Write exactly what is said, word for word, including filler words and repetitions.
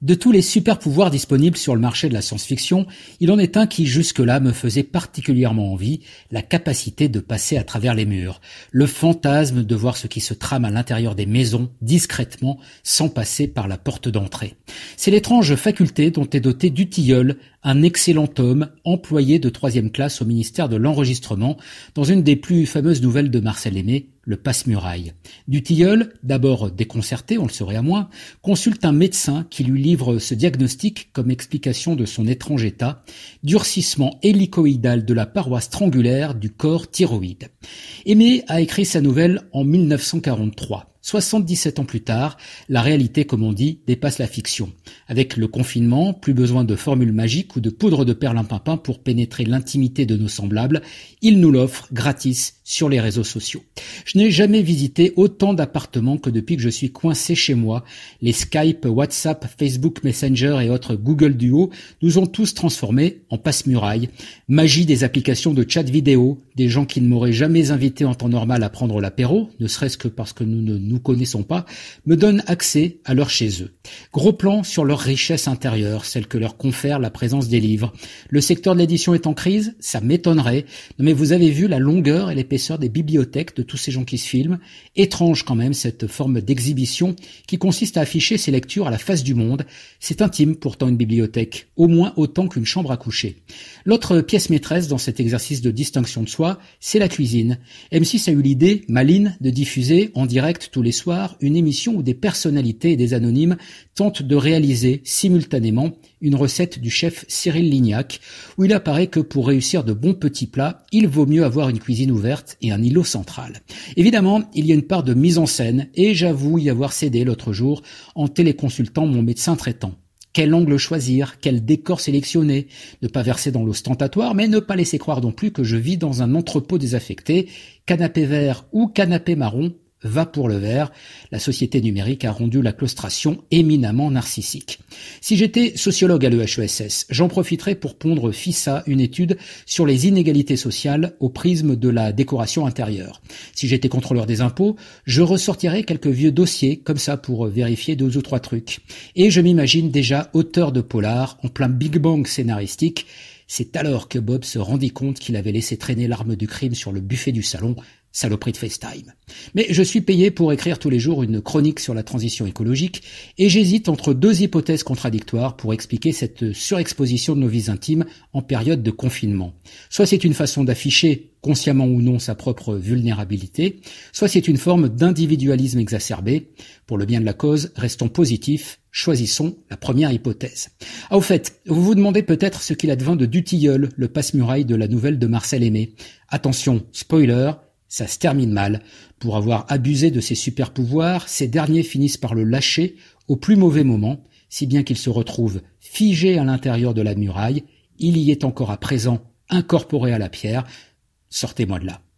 De tous les super pouvoirs disponibles sur le marché de la science-fiction, il en est un qui jusque-là me faisait particulièrement envie, la capacité de passer à travers les murs, le fantasme de voir ce qui se trame à l'intérieur des maisons, discrètement, sans passer par la porte d'entrée. C'est l'étrange faculté dont est doté Dutilleul, un excellent homme, employé de troisième classe au ministère de l'Enregistrement, dans une des plus fameuses nouvelles de Marcel Aimé, le Passe-Muraille. Dutilleul, d'abord déconcerté, on le saurait à moins, consulte un médecin qui lui livre ce diagnostic comme explication de son étrange état, durcissement hélicoïdal de la paroi strangulaire du corps thyroïde. Aimé a écrit sa nouvelle en mille neuf cent quarante-trois. soixante-dix-sept ans plus tard, la réalité, comme on dit, dépasse la fiction. Avec le confinement, plus besoin de formules magiques ou de poudre de perlimpinpin pour pénétrer l'intimité de nos semblables, il nous l'offre gratis sur les réseaux sociaux. Je n'ai jamais visité autant d'appartements que depuis que je suis coincé chez moi. Les Skype, WhatsApp, Facebook Messenger et autres Google Duo nous ont tous transformés en passe-muraille. Magie des applications de chat vidéo, des gens qui ne m'auraient jamais invité en temps normal à prendre l'apéro, ne serait-ce que parce que nous ne nous connaissons pas, me donnent accès à leur chez eux. Gros plan sur leur richesse intérieure, celle que leur confère la présence des livres. Le secteur de l'édition est en crise, ça m'étonnerait. Non mais vous avez vu la longueur et l'épaisseur des bibliothèques de tous ces gens qui se filment. Étrange quand même cette forme d'exhibition qui consiste à afficher ses lectures à la face du monde. C'est intime pourtant une bibliothèque, au moins autant qu'une chambre à coucher. L'autre pièce maîtresse dans cet exercice de distinction de soi, c'est la cuisine. M six a eu l'idée, maligne, de diffuser en direct tous les soirs une émission où des personnalités et des anonymes tentent de réaliser simultanément une recette du chef Cyril Lignac, où il apparaît que pour réussir de bons petits plats, il vaut mieux avoir une cuisine ouverte et un îlot central. Évidemment, il y a une part de mise en scène, et j'avoue y avoir cédé l'autre jour en téléconsultant mon médecin traitant. Quel angle choisir, quel décor sélectionner, ne pas verser dans l'ostentatoire, mais ne pas laisser croire non plus que je vis dans un entrepôt désaffecté, canapé vert ou canapé marron, va pour le vert. La société numérique a rendu la claustration éminemment narcissique. Si j'étais sociologue à l'E H E S S, j'en profiterais pour pondre FISA, une étude sur les inégalités sociales au prisme de la décoration intérieure. Si j'étais contrôleur des impôts, je ressortirais quelques vieux dossiers comme ça pour vérifier deux ou trois trucs. Et je m'imagine déjà auteur de polar en plein Big Bang scénaristique. C'est alors que Bob se rendit compte qu'il avait laissé traîner l'arme du crime sur le buffet du salon. Saloperie de FaceTime. Mais je suis payé pour écrire tous les jours une chronique sur la transition écologique et j'hésite entre deux hypothèses contradictoires pour expliquer cette surexposition de nos vies intimes en période de confinement. Soit c'est une façon d'afficher, consciemment ou non, sa propre vulnérabilité, soit c'est une forme d'individualisme exacerbé. Pour le bien de la cause, restons positifs, choisissons la première hypothèse. Ah, au fait, vous vous demandez peut-être ce qu'il advint de Dutilleul, le passe-muraille de la nouvelle de Marcel Aimé. Attention, spoiler, ça se termine mal. Pour avoir abusé de ses super pouvoirs, ces derniers finissent par le lâcher au plus mauvais moment, si bien qu'il se retrouve figé à l'intérieur de la muraille. Il y est encore à présent incorporé à la pierre. Sortez-moi de là.